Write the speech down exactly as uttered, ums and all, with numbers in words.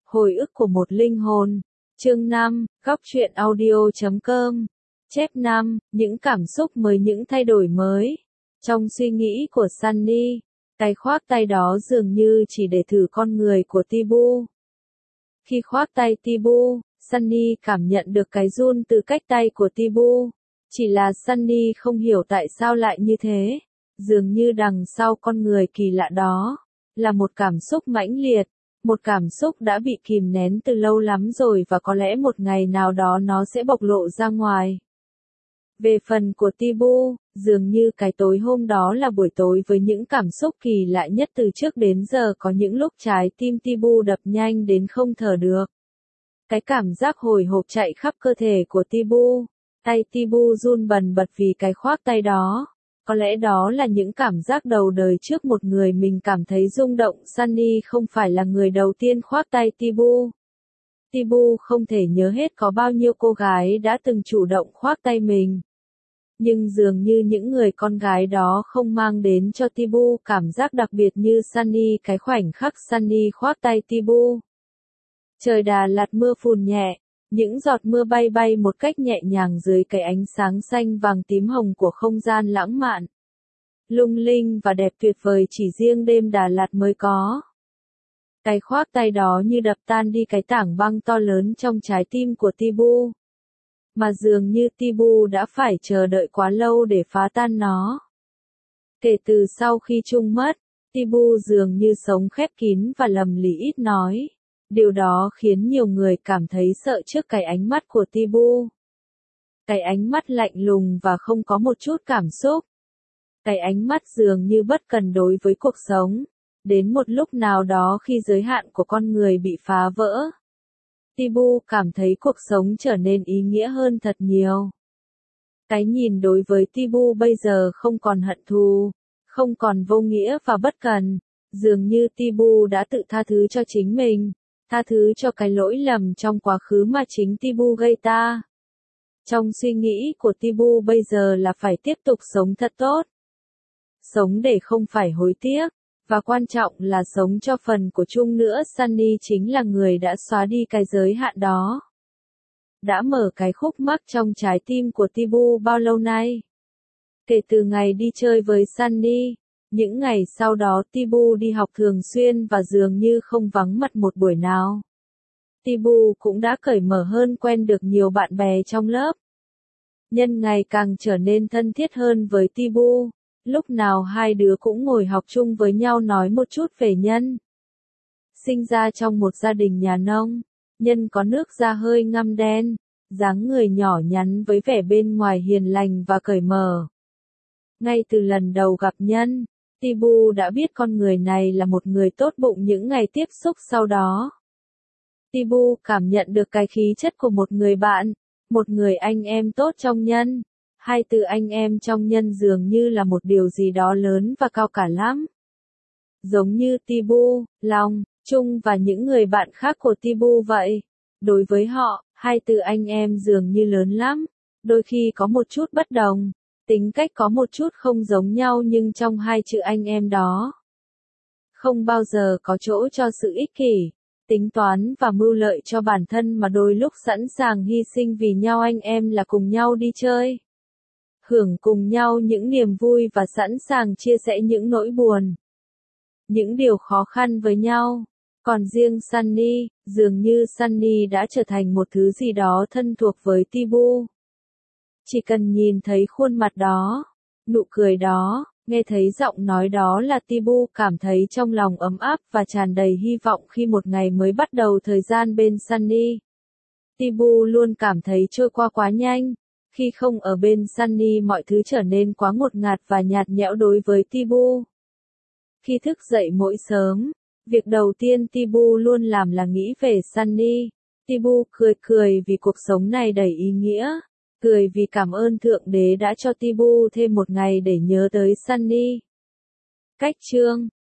Hồi ức của một linh hồn. Chương năm, góc truyện audio chấm com. Chép năm, những cảm xúc mới, những thay đổi mới. Trong suy nghĩ của Sunny, cái khoác tay đó dường như chỉ để thử con người của Tibu. Khi khoác tay Tibu, Sunny cảm nhận được cái run từ cách tay của Tibu. Chỉ là Sunny không hiểu tại sao lại như thế. Dường như đằng sau con người kỳ lạ đó là một cảm xúc mãnh liệt, một cảm xúc đã bị kìm nén từ lâu lắm rồi và có lẽ một ngày nào đó nó sẽ bộc lộ ra ngoài. Về phần của Tibu, dường như cái tối hôm đó là buổi tối với những cảm xúc kỳ lạ nhất từ trước đến giờ, có những lúc trái tim Tibu đập nhanh đến không thở được. Cái cảm giác hồi hộp chạy khắp cơ thể của Tibu, tay Tibu run bần bật vì cái khoác tay đó. Có lẽ đó là những cảm giác đầu đời trước một người mình cảm thấy rung động. Sunny không phải là người đầu tiên khoác tay Tibu. Tibu không thể nhớ hết có bao nhiêu cô gái đã từng chủ động khoác tay mình. Nhưng dường như những người con gái đó không mang đến cho Tibu cảm giác đặc biệt như Sunny cái khoảnh khắc Sunny khoác tay Tibu. Trời Đà Lạt mưa phùn nhẹ. Những giọt mưa bay bay một cách nhẹ nhàng dưới cái ánh sáng xanh vàng tím hồng của không gian lãng mạn. Lung linh và đẹp tuyệt vời chỉ riêng đêm Đà Lạt mới có. Cái khoác tay đó như đập tan đi cái tảng băng to lớn trong trái tim của Tibu. Mà dường như Tibu đã phải chờ đợi quá lâu để phá tan nó. Kể từ sau khi Trung mất, Tibu dường như sống khép kín và lầm lì ít nói. Điều đó khiến nhiều người cảm thấy sợ trước cái ánh mắt của Tibu. Cái ánh mắt lạnh lùng và không có một chút cảm xúc. Cái ánh mắt dường như bất cần đối với cuộc sống. Đến một lúc nào đó khi giới hạn của con người bị phá vỡ, Tibu cảm thấy cuộc sống trở nên ý nghĩa hơn thật nhiều. Cái nhìn đối với Tibu bây giờ không còn hận thù, không còn vô nghĩa và bất cần. Dường như Tibu đã tự tha thứ cho chính mình. Tha thứ cho cái lỗi lầm trong quá khứ mà chính Tibu gây ta. Trong suy nghĩ của Tibu bây giờ là phải tiếp tục sống thật tốt. Sống để không phải hối tiếc. Và quan trọng là sống cho phần của Trung nữa. Sunny chính là người đã xóa đi cái giới hạn đó. Đã mở cái khúc mắc trong trái tim của Tibu bao lâu nay. Kể từ ngày đi chơi với Sunny. Những ngày sau đó Tibu đi học thường xuyên và dường như không vắng mặt một buổi nào. Tibu cũng đã cởi mở hơn, quen được nhiều bạn bè trong lớp. Nhân ngày càng trở nên thân thiết hơn với Tibu. Lúc nào hai đứa cũng ngồi học chung với nhau nói một chút về Nhân. Sinh ra trong một gia đình nhà nông, Nhân có nước da hơi ngăm đen, dáng người nhỏ nhắn với vẻ bên ngoài hiền lành và cởi mở. Ngay từ lần đầu gặp Nhân, Tibu đã biết con người này là một người tốt bụng. Những ngày tiếp xúc sau đó, Tibu cảm nhận được cái khí chất của một người bạn, một người anh em tốt trong Nhân. Hai từ anh em trong Nhân dường như là một điều gì đó lớn và cao cả lắm. Giống như Tibu, Long, Trung và những người bạn khác của Tibu vậy. Đối với họ, hai từ anh em dường như lớn lắm. Đôi khi có một chút bất đồng. Tính cách có một chút không giống nhau, nhưng trong hai chữ anh em đó, không bao giờ có chỗ cho sự ích kỷ, tính toán và mưu lợi cho bản thân, mà đôi lúc sẵn sàng hy sinh vì nhau. Anh em là cùng nhau đi chơi, hưởng cùng nhau những niềm vui và sẵn sàng chia sẻ những nỗi buồn, những điều khó khăn với nhau. Còn riêng Sunny, dường như Sunny đã trở thành một thứ gì đó thân thuộc với Tibu. Chỉ cần nhìn thấy khuôn mặt đó, nụ cười đó, nghe thấy giọng nói đó là Tibu cảm thấy trong lòng ấm áp và tràn đầy hy vọng khi một ngày mới bắt đầu thời gian bên Sunny. Tibu luôn cảm thấy trôi qua quá nhanh. Khi không ở bên Sunny mọi thứ trở nên quá ngột ngạt và nhạt nhẽo đối với Tibu. Khi thức dậy mỗi sớm, việc đầu tiên Tibu luôn làm là nghĩ về Sunny. Tibu cười cười vì cuộc sống này đầy ý nghĩa. Cười vì cảm ơn Thượng Đế đã cho Tibu thêm một ngày để nhớ tới Sunny. Cách chương